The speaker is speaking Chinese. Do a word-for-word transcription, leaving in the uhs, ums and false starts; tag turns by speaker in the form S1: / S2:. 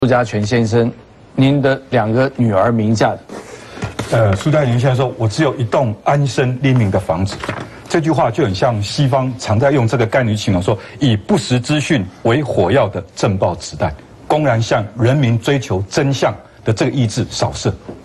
S1: 苏家全先生，您的两个女儿名下的。
S2: 呃，苏家全先生说：“我只有一栋安身立命的房子。”这句话就很像西方常在用这个概念形容说，以不实资讯为火药的政报子弹，公然向人民追求真相的这个意志扫射。